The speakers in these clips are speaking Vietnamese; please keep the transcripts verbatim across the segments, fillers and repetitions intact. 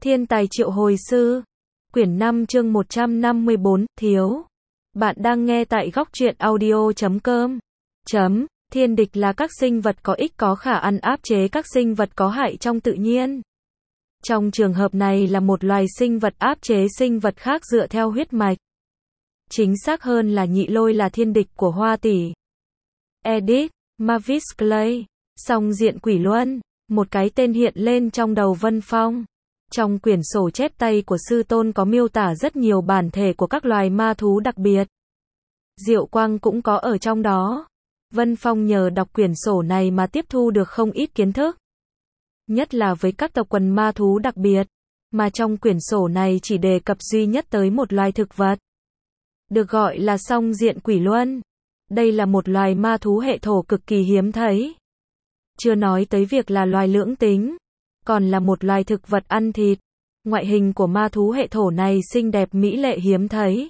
Thiên tài triệu hồi sư. Quyển năm chương một trăm năm mươi bốn, thiếu. Bạn đang nghe tại góc truyện audio chấm com. Chấm. Thiên địch là các sinh vật có ích có khả ăn áp chế các sinh vật có hại trong tự nhiên. Trong trường hợp này là một loài sinh vật áp chế sinh vật khác dựa theo huyết mạch. Chính xác hơn là nhị lôi là thiên địch của Hoa Tỷ. Edit, Mavis Clay. Song diện quỷ luân. Một cái tên hiện lên trong đầu Vân Phong. Trong quyển sổ chép tay của sư tôn có miêu tả rất nhiều bản thể của các loài ma thú đặc biệt. Diệu quang cũng có ở trong đó. Vân Phong nhờ đọc quyển sổ này mà tiếp thu được không ít kiến thức. Nhất là với các tộc quần ma thú đặc biệt, mà trong quyển sổ này chỉ đề cập duy nhất tới một loài thực vật. Được gọi là song diện quỷ luân. Đây là một loài ma thú hệ thổ cực kỳ hiếm thấy. Chưa nói tới việc là loài lưỡng tính, còn là một loài thực vật ăn thịt. Ngoại hình của ma thú hệ thổ này xinh đẹp mỹ lệ hiếm thấy.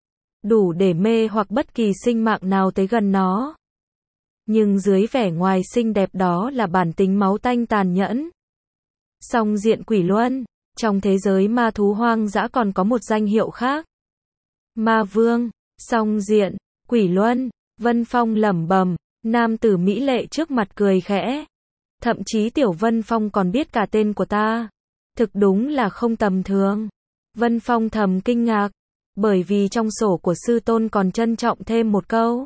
Đủ để mê hoặc bất kỳ sinh mạng nào tới gần nó. Nhưng dưới vẻ ngoài xinh đẹp đó là bản tính máu tanh tàn nhẫn. Song diện quỷ luân, trong thế giới ma thú hoang dã còn có một danh hiệu khác. Ma vương, song diện, quỷ luân. Vân Phong lẩm bẩm, nam tử mỹ lệ trước mặt cười khẽ. Thậm chí Tiểu Vân Phong còn biết cả tên của ta. Thực đúng là không tầm thường. Vân Phong thầm kinh ngạc, bởi vì trong sổ của sư tôn còn trân trọng thêm một câu.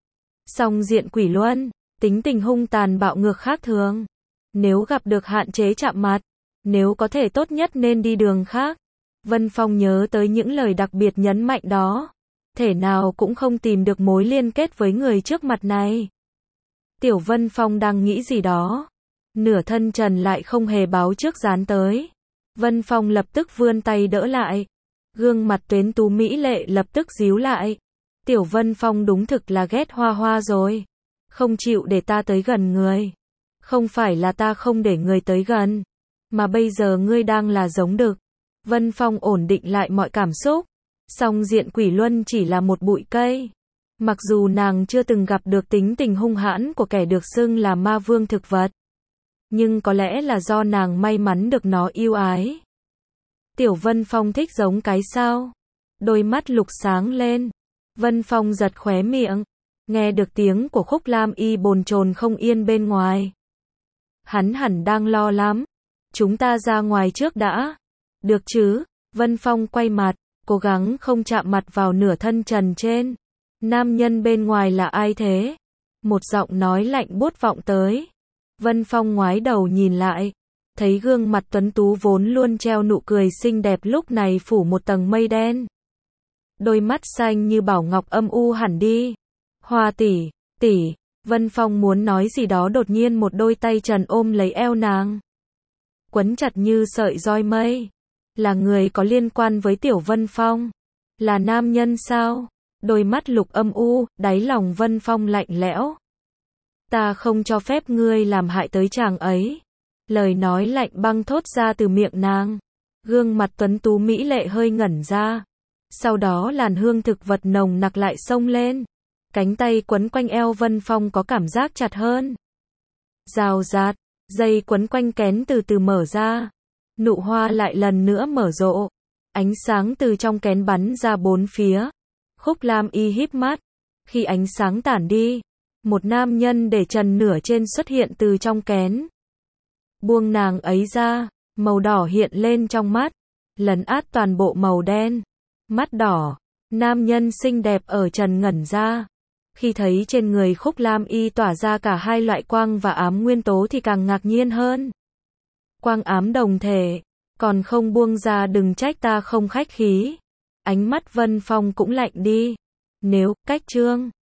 Song diện quỷ luân, tính tình hung tàn bạo ngược khác thường. Nếu gặp được hạn chế chạm mặt, nếu có thể tốt nhất nên đi đường khác. Vân Phong nhớ tới những lời đặc biệt nhấn mạnh đó. Thể nào cũng không tìm được mối liên kết với người trước mặt này. Tiểu Vân Phong đang nghĩ gì đó. Nửa thân trần lại không hề báo trước dán tới. Vân Phong lập tức vươn tay đỡ lại. Gương mặt tuyến tú mỹ lệ lập tức díu lại. Tiểu Vân Phong đúng thực là ghét Hoa Hoa rồi. Không chịu để ta tới gần người. Không phải là ta không để người tới gần, mà bây giờ ngươi đang là giống đực. Vân Phong ổn định lại mọi cảm xúc. Song diện quỷ luân chỉ là một bụi cây. Mặc dù nàng chưa từng gặp được tính tình hung hãn của kẻ được xưng là ma vương thực vật, nhưng có lẽ là do nàng may mắn được nó yêu ái. Tiểu Vân Phong thích giống cái sao? Đôi mắt lục sáng lên. Vân Phong giật khóe miệng, nghe được tiếng của Khúc Lam Y bồn chồn không yên bên ngoài. Hắn hẳn đang lo lắm. Chúng ta ra ngoài trước đã. Được chứ? Vân Phong quay mặt, cố gắng không chạm mặt vào nửa thân trần trên. Nam nhân bên ngoài là ai thế? Một giọng nói lạnh buốt vọng tới. Vân Phong ngoái đầu nhìn lại, thấy gương mặt tuấn tú vốn luôn treo nụ cười xinh đẹp lúc này phủ một tầng mây đen. Đôi mắt xanh như bảo ngọc âm u hẳn đi. Hoa tỷ, tỷ. Vân Phong muốn nói gì đó đột nhiên một đôi tay trần ôm lấy eo nàng. Quấn chặt như sợi roi mây. Là người có liên quan với Tiểu Vân Phong. Là nam nhân sao? Đôi mắt lục âm u, đáy lòng Vân Phong lạnh lẽo. Ta không cho phép ngươi làm hại tới chàng ấy. Lời nói lạnh băng thốt ra từ miệng nàng. Gương mặt tuấn tú mỹ lệ hơi ngẩn ra. Sau đó làn hương thực vật nồng nặc lại xông lên. Cánh tay quấn quanh eo Vân Phong có cảm giác chặt hơn. Rào rạt, dây quấn quanh kén từ từ mở ra. Nụ hoa lại lần nữa mở rộ. Ánh sáng từ trong kén bắn ra bốn phía. Khúc Lam Y híp mắt. Khi ánh sáng tản đi, một nam nhân để trần nửa trên xuất hiện từ trong kén. Buông nàng ấy ra, màu đỏ hiện lên trong mắt, lấn át toàn bộ màu đen. Mắt đỏ, nam nhân xinh đẹp ở trần ngẩn ra. Khi thấy trên người Khúc Lam Y tỏa ra cả hai loại quang và ám nguyên tố thì càng ngạc nhiên hơn. Quang ám đồng thể, còn không buông ra đừng trách ta không khách khí. Ánh mắt Vân Phong cũng lạnh đi. Nếu, cách trương,